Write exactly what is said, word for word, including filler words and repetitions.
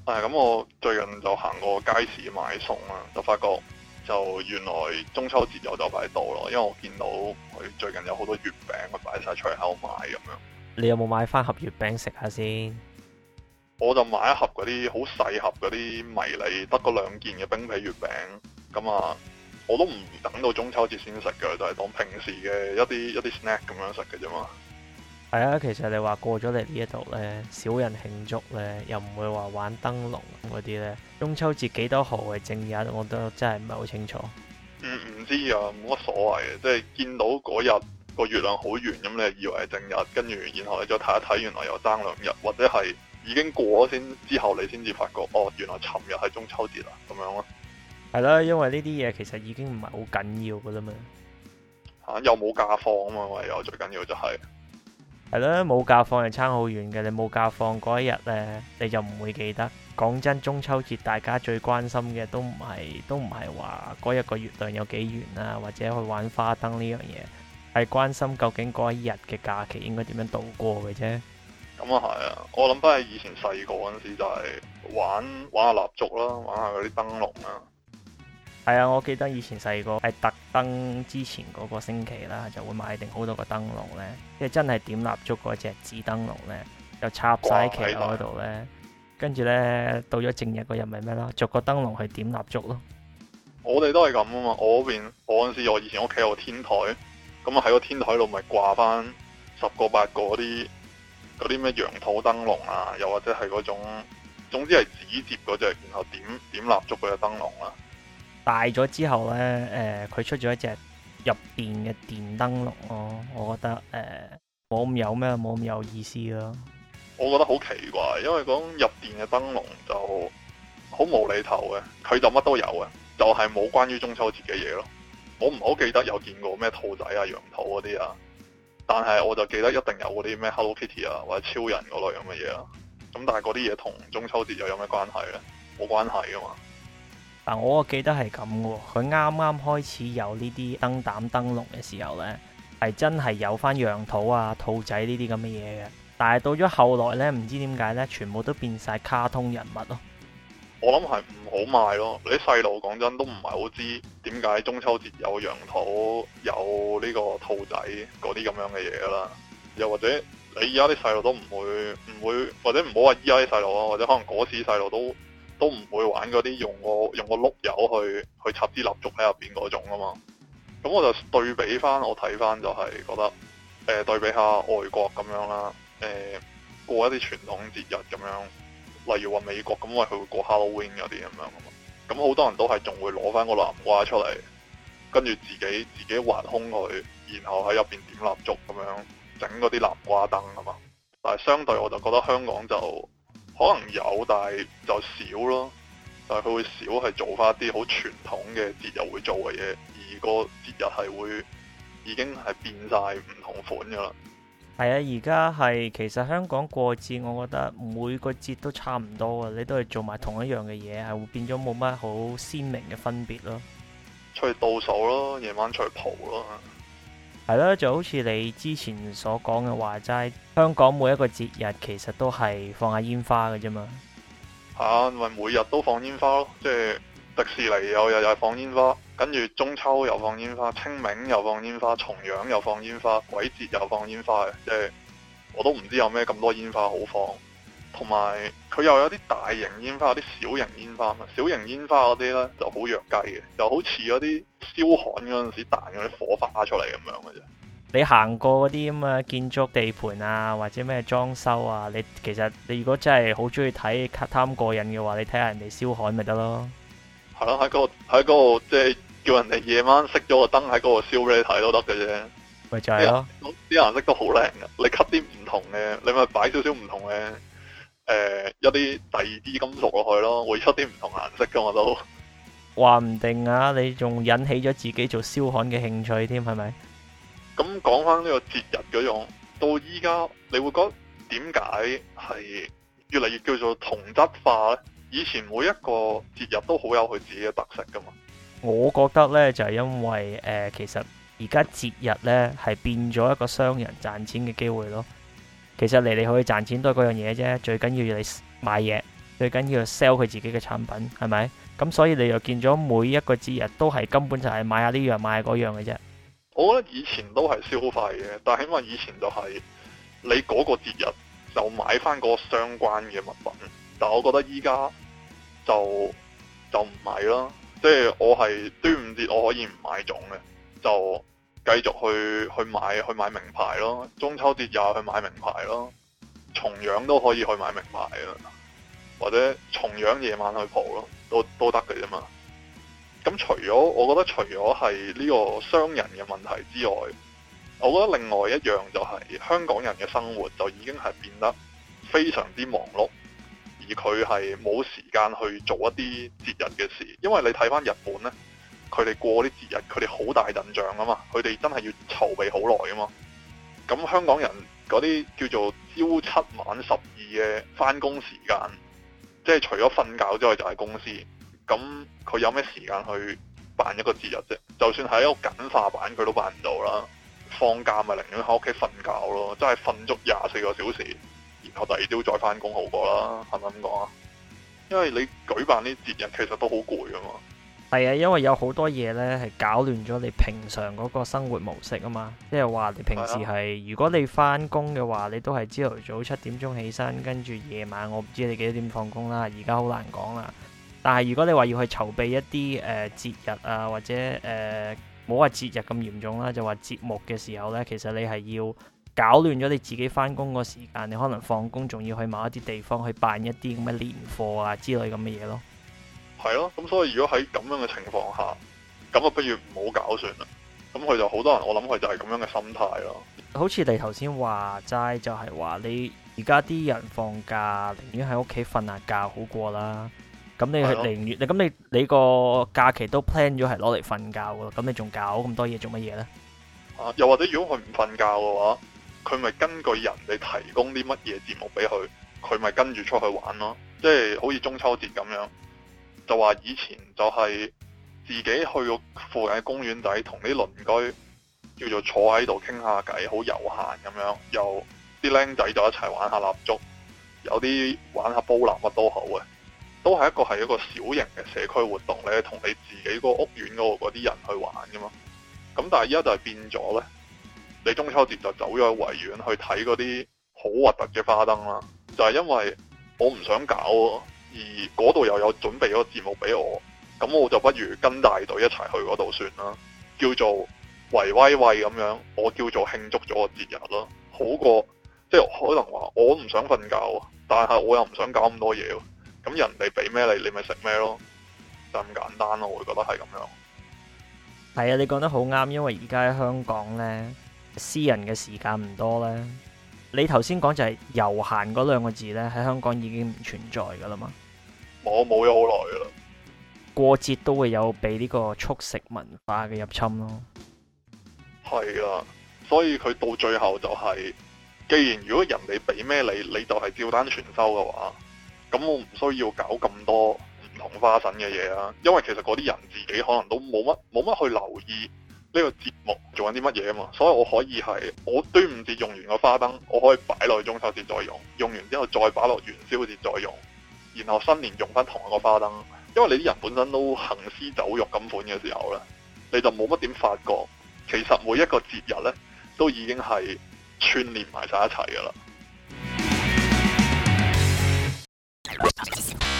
誒咁，我最近就行過街市買餸啦，就發覺就原來中秋節有就快到咯，因為我見到佢最近有好多月餅，佢擺晒出嚟喺度賣咁樣。 你有冇買翻盒月餅食下先？ 我就買一盒嗰啲好細盒嗰啲迷你得嗰兩件嘅冰皮月餅，咁啊我都唔等到中秋節先食嘅，就係、是、當平時嘅一啲一啲 snack 咁樣食嘅啫嘛。 係啊，其實你話過咗嚟呢一度呢，少人慶祝呢，又唔會話玩燈籠嗰啲呢。中秋節幾多號嘅正日，我都真係唔係好清楚。 唔唔知啊，冇乜所謂嘅，即係見到嗰日個月亮好圓咁，你就以為係正日，跟住然後你再睇一睇，原來又爭兩日，或者係已經過咗先之後，你先至發覺哦，原來尋日係中秋節啦，咁樣咯。 係啦，因為呢啲嘢其實已經唔係好緊要噶啦嘛。 嚇、啊，又冇假放啊嘛，唯有最緊要就係、是。 係啦，冇假放係差好遠嘅。你冇假放嗰一日呢，你就唔會記得。講真，中秋節大家最關心嘅都唔係都唔係話嗰日個月亮有幾圓啊，或者去玩花燈呢樣嘢，係關心究竟嗰一日嘅假期應該點樣度過嘅啫。 咁啊係啊，我諗翻起以前細個嗰陣時就係玩玩下蠟燭啦，玩下嗰啲燈籠啊。 係啊，我記得以前細個係特登之前嗰個星期啦，就會買定好多個燈籠呢，即係真係點蠟燭嗰隻紙燈籠呢，就插晒喺騎樓嗰度呢。跟住呢，到咗正日嗰日咪咩咯，逐個燈籠去點蠟燭咯。 我哋都係咁啊嘛，我嗰邊我嗰陣時我以前屋企有個天台，咁啊喺個天台度咪掛翻十個八個嗰啲嗰啲咩羊肚燈籠啊，又或者係嗰種，總之係紙接嗰隻，然後點點蠟燭嗰隻燈籠啦。 大咗之後呢，誒、呃、佢出咗一隻入電嘅電燈籠咯，我覺得誒冇咁有咩，冇咁有意思咯。 我覺得好奇怪，因為講入電嘅燈籠就好無厘頭嘅，佢就乜都有嘅，就係、是、冇關於中秋節嘅嘢咯。我唔好記得有見過咩兔仔啊、羊肚嗰啲啊，但係我就記得一定有嗰啲咩 Hello Kitty 啊或者超人嗰類咁嘅嘢啦。咁但係嗰啲嘢同中秋節又有咩關係呢？冇關係噶嘛。 但我記得係咁喎，佢啱啱開始有呢啲燈膽燈籠嘅時候呢，係真係有翻羊肚啊、兔仔呢啲咁嘅嘢嘅。但係到咗後來呢，唔知點解呢，全部都變晒卡通人物咯。 我諗係唔好賣咯。你啲細路講真都唔係好知點解中秋節有羊肚、有呢個兔仔嗰啲咁樣嘅嘢啦。又或者你依家啲細路都唔會唔會，或者唔好話依家啲細路啊，或者可能嗰時細路都。都唔會玩嗰啲用個用個碌柚去去插支蠟燭喺入邊嗰種啊嘛，咁我就對比翻，我睇翻就係覺得，誒、呃、對比下外國咁樣啦，誒、呃、過一啲傳統節日咁樣，例如話美國咁，因為佢會過 Halloween 嗰啲咁樣啊嘛，咁好多人都係仲會攞翻個南瓜出嚟，跟住自己自己挖空佢，然後喺入邊點蠟燭咁樣整嗰啲南瓜燈啊嘛，但係相對我就覺得香港就。可能有，但係就少咯。但係佢會少係做翻一啲好傳統嘅節日會做嘅嘢，而個節日係會已經係變晒唔同款噶啦。 係啊，而家係其實香港過節，我覺得每個節都差唔多啊，你都係做埋同一樣嘅嘢，係會變咗冇乜好鮮明嘅分別咯。 出去倒數咯，夜晚出去蒲咯。 係咯，就好似你之前所講嘅話齋，香港每一個節日其實都係放下煙花嘅啫嘛。 嚇、啊，咪每日都放煙花咯，即係迪士尼又日日放煙花，跟住中秋又放煙花，清明又放煙花，重陽又放煙花，鬼節又放煙花嘅，即係我都唔知有咩咁多煙花好放。同埋佢又有啲大型煙花，有啲小型煙花嘛。小型煙花嗰啲呢就好弱雞嘅，就好似嗰啲燒焊嗰陣時彈嗰啲火花出嚟咁樣嘅啫。 你行過嗰啲咁嘅建築地盤啊，或者咩裝修啊，你其實你如果真係好中意睇貪過癮嘅話，你睇下人哋燒焊咪得咯。 係咯，喺嗰個喺嗰個即係叫人哋夜晚熄咗個燈喺嗰度燒俾你睇都得嘅啫。 咪就係咯， 啲顏色都好靚嘅。你吸啲唔同嘅，你咪擺少少唔同嘅誒、呃、一啲第二啲金屬落去咯，會出啲唔同顏色噶嘛都。 話唔定啊，你仲引起咗自己做燒焊嘅興趣添，係咪？ 咁講翻呢個節日嗰種，到依家你會覺得點解係越嚟越叫做同質化呢？以前每一個節日都好有佢自己嘅特色噶嘛。 我覺得呢，就係、是、因為誒、呃，其實而家節日呢係變咗一個商人賺錢嘅機會咯。其實嚟嚟去去賺錢都係嗰樣嘢啫，最緊要要你買嘢， 最緊要 sell 佢自己嘅產品，係咪？咁所以你又見咗每一個節日都係根本就係買下呢樣買下嗰樣嘅啫。 我覺得以前都係消費嘅，但係起碼以前就係你嗰個節日就買翻嗰個相關嘅物品。但係我覺得依家就就唔係咯，即係我係端午節我可以唔買粽嘅，就繼續去去買去買名牌咯。中秋節又去買名牌咯，重陽都可以去買名牌啦，或者重陽夜晚去蒲咯，都都得嘅啫嘛。咁除咗，我覺得除咗係呢個商人嘅問題之外，我覺得另外一樣就係香港人嘅生活就已經係變得非常之忙碌，而佢係冇時間去做一啲節日嘅事。因為你睇翻日本呢，佢哋過啲節日，佢哋好大陣仗啊嘛，佢哋真係要籌備好耐啊嘛。咁香港人嗰啲叫做朝七晚十二嘅翻工時間，即係除咗瞓覺之外就係公司。咁佢有咩時間去辦一個節日啫？就算係一個簡化版，佢都辦唔到啦。放假咪寧願喺屋企瞓覺咯，真係瞓足廿四個小時，然後第二朝再翻工好過啦，係咪咁講啊？因為你舉辦啲節日其實都好攰噶嘛。 係啊，因為有好多嘢呢係搞亂咗你平常嗰個生活模式啊嘛。即係話你平時係，啊、如果你翻工嘅話，你都係朝頭早七點鐘起身，跟住夜晚我唔知你幾多點放工啦。而家好難講啦。但係如果你話要去籌備一啲誒、呃、節日啊，或者誒冇話節日咁嚴重啦，就話節目嘅時候呢，其實你係要搞亂咗你自己翻工個時間，你可能放工仲要去某一啲地方去辦一啲咁嘅年貨啊之類咁嘅嘢咯。 係咯，咁所以如果喺咁樣嘅情況下，咁啊不如唔好搞算啦。咁佢就好多人，我諗佢就係咁樣嘅心態咯。 好似你頭先話齋，就係話你而家啲人放假，寧願喺屋企瞓下覺好過啦。咁你係寧願，你咁你你個假期都 plan 咗係攞嚟瞓覺噶咯，咁你仲搞咁多嘢做乜嘢呢？ 啊，又或者如果佢唔瞓覺嘅話，佢咪根據人哋提供啲乜嘢節目俾佢，佢咪跟住出去玩咯。即係好似中秋節咁樣，就話以前就係自己去個附近嘅公園仔，同啲鄰居叫做坐喺度傾下偈，好悠閒咁樣，又啲僆仔就一齊玩下蠟燭，有啲玩下煲蠟乜都好嘅。都係一個係一個小型嘅社區活動咧，同你自己個屋苑嗰度嗰啲人去玩噶嘛。咁但係依家就係變咗咧，你中秋節就走咗去維園去睇嗰啲好核突嘅花燈啦。就係因為我唔想搞，而嗰度又有準備咗個節目俾我，咁我就不如跟大隊一齊去嗰度算啦，叫做圍威喂咁樣，我叫做慶祝咗個節日咯，好過即係可能話我唔想瞓覺，但係我又唔想搞咁多嘢。咁人哋俾咩你，你咪食咩咯，就咁簡單咯。我會覺得係咁樣。 係啊，你講得好啱，因為而家喺香港呢，私人嘅時間唔多呢。你頭先講就係悠閒嗰兩個字呢，喺香港已經唔存在噶啦嘛。 我冇咗好耐噶啦。 過節都會有被呢個速食文化嘅入侵咯。 係啊，所以佢到最後就係、是，既然如果人哋俾咩你，你就係照單全收嘅話。咁我唔需要搞咁多唔同花神嘅嘢啊，因為其實嗰啲人自己可能都冇乜冇乜去留意呢個節目做緊啲乜嘢啊嘛，所以我可以係我端午節用完個花燈，我可以擺落去中秋節再用，用完之後再擺落元宵節再用，然後新年用翻同一個花燈，因為你啲人本身都行屍走肉咁款嘅時候呢，你就冇乜點發覺，其實每一個節日呢，都已經係串連埋晒一齊噶啦。